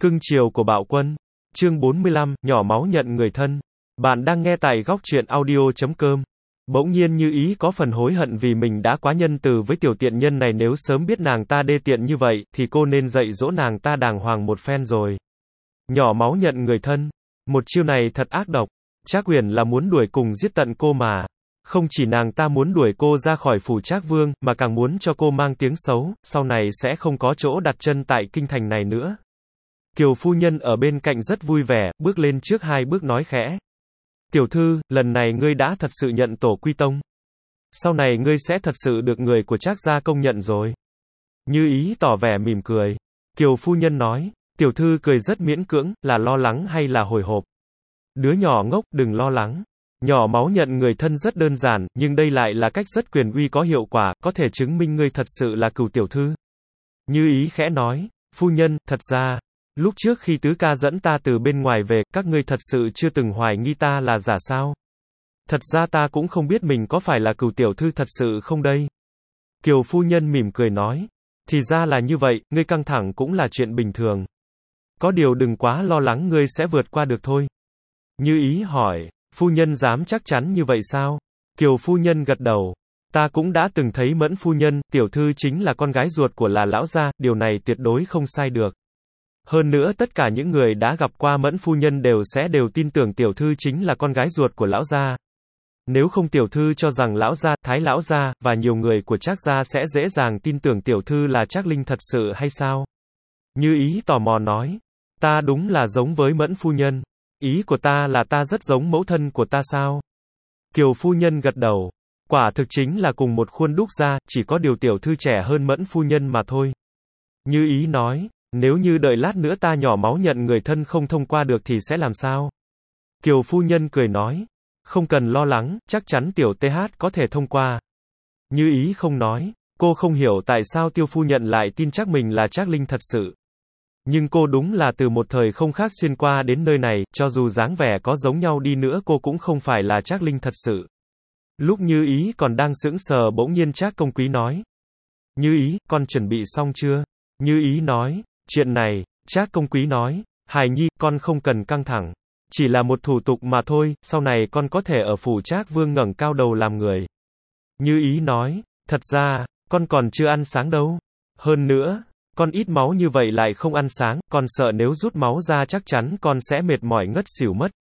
Cưng chiều của Bạo Quân. Chương 45, nhỏ máu nhận người thân. Bạn đang nghe tại góc truyện audio.com. Bỗng nhiên Như Ý có phần hối hận vì mình đã quá nhân từ với tiểu tiện nhân này, nếu sớm biết nàng ta đê tiện như vậy, thì cô nên dạy dỗ nàng ta đàng hoàng một phen rồi. Nhỏ máu nhận người thân. Một chiêu này thật ác độc. Trác Uyển là muốn đuổi cùng giết tận cô mà. Không chỉ nàng ta muốn đuổi cô ra khỏi phủ Trác Vương, mà càng muốn cho cô mang tiếng xấu, sau này sẽ không có chỗ đặt chân tại kinh thành này nữa. Kiều phu nhân ở bên cạnh rất vui vẻ, bước lên trước 2 bước nói khẽ. Tiểu thư, lần này ngươi đã thật sự nhận tổ quy tông. Sau này ngươi sẽ thật sự được người của Trác gia công nhận rồi. Như Ý tỏ vẻ mỉm cười. Kiều phu nhân nói. Tiểu thư cười rất miễn cưỡng, là lo lắng hay là hồi hộp? Đứa nhỏ ngốc, đừng lo lắng. Nhỏ máu nhận người thân rất đơn giản, nhưng đây lại là cách rất quyền uy có hiệu quả, có thể chứng minh ngươi thật sự là Cửu tiểu thư. Như Ý khẽ nói. Phu nhân, thật ra, lúc trước khi tứ ca dẫn ta từ bên ngoài về, các ngươi thật sự chưa từng hoài nghi ta là giả sao? Thật ra ta cũng không biết mình có phải là Cửu tiểu thư thật sự không đây. Kiều phu nhân mỉm cười nói. Thì ra là như vậy, ngươi căng thẳng cũng là chuyện bình thường. Có điều đừng quá lo lắng, ngươi sẽ vượt qua được thôi. Như Ý hỏi. Phu nhân dám chắc chắn như vậy sao? Kiều phu nhân gật đầu. Ta cũng đã từng thấy Mẫn phu nhân, tiểu thư chính là con gái ruột của là lão gia, điều này tuyệt đối không sai được. Hơn nữa tất cả những người đã gặp qua Mẫn phu nhân đều tin tưởng tiểu thư chính là con gái ruột của lão gia. Nếu không tiểu thư cho rằng lão gia, Thái lão gia, và nhiều người của Trác gia sẽ dễ dàng tin tưởng tiểu thư là Trác Linh thật sự hay sao? Như Ý tò mò nói. Ta đúng là giống với Mẫn phu nhân. Ý của ta là ta rất giống mẫu thân của ta sao? Kiều phu nhân gật đầu. Quả thực chính là cùng một khuôn đúc ra, chỉ có điều tiểu thư trẻ hơn Mẫn phu nhân mà thôi. Như Ý nói. Nếu như đợi lát nữa ta nhỏ máu nhận người thân không thông qua được thì sẽ làm sao? Kiều phu nhân cười nói. Không cần lo lắng, chắc chắn tiểu TH có thể thông qua. Như Ý không nói. Cô không hiểu tại sao Tiêu phu nhận lại tin chắc mình là Trác Linh thật sự. Nhưng cô đúng là từ một thời không khác xuyên qua đến nơi này, cho dù dáng vẻ có giống nhau đi nữa cô cũng không phải là Trác Linh thật sự. Lúc Như Ý còn đang sững sờ bỗng nhiên Trác công quý nói. Như Ý, con chuẩn bị xong chưa? Như Ý nói. Chuyện này, Trác công quý nói. Hài nhi, con không cần căng thẳng. Chỉ là một thủ tục mà thôi, sau này con có thể ở phủ Trác Vương ngẩng cao đầu làm người. Như Ý nói. Thật ra, con còn chưa ăn sáng đâu. Hơn nữa, con ít máu như vậy lại không ăn sáng, con sợ nếu rút máu ra chắc chắn con sẽ mệt mỏi ngất xỉu mất.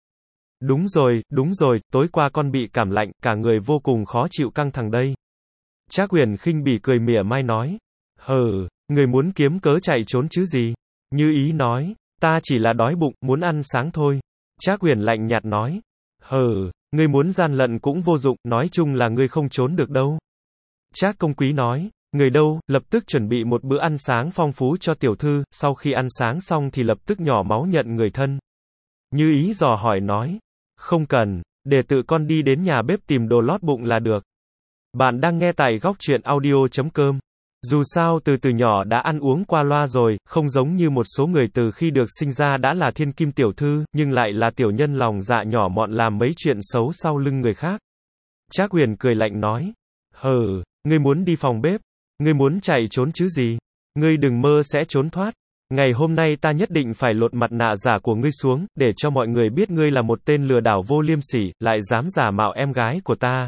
Đúng rồi, tối qua con bị cảm lạnh, cả người vô cùng khó chịu căng thẳng đây. Trác Uyển khinh bỉ cười mỉa mai nói. Hừ, người muốn kiếm cớ chạy trốn chứ gì? Như Ý nói. Ta chỉ là đói bụng, muốn ăn sáng thôi. Trác Uyển lạnh nhạt nói. Hừ, ngươi muốn gian lận cũng vô dụng, nói chung là ngươi không trốn được đâu. Trác công quý nói. Người đâu, lập tức chuẩn bị một bữa ăn sáng phong phú cho tiểu thư, sau khi ăn sáng xong thì lập tức nhỏ máu nhận người thân. Như Ý dò hỏi nói. Không cần, để tự con đi đến nhà bếp tìm đồ lót bụng là được. Bạn đang nghe tại góc truyện audio.com. Dù sao từ nhỏ đã ăn uống qua loa rồi, không giống như một số người từ khi được sinh ra đã là thiên kim tiểu thư, nhưng lại là tiểu nhân lòng dạ nhỏ mọn làm mấy chuyện xấu sau lưng người khác. Trác Uyển cười lạnh nói. Hừ, ngươi muốn đi phòng bếp? Ngươi muốn chạy trốn chứ gì? Ngươi đừng mơ sẽ trốn thoát. Ngày hôm nay ta nhất định phải lột mặt nạ giả của ngươi xuống, để cho mọi người biết ngươi là một tên lừa đảo vô liêm sỉ, lại dám giả mạo em gái của ta.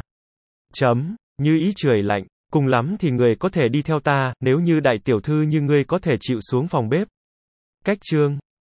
Như Ý chửi lạnh. Cùng lắm thì người có thể đi theo ta, nếu như đại tiểu thư như ngươi có thể chịu xuống phòng bếp. Cách chương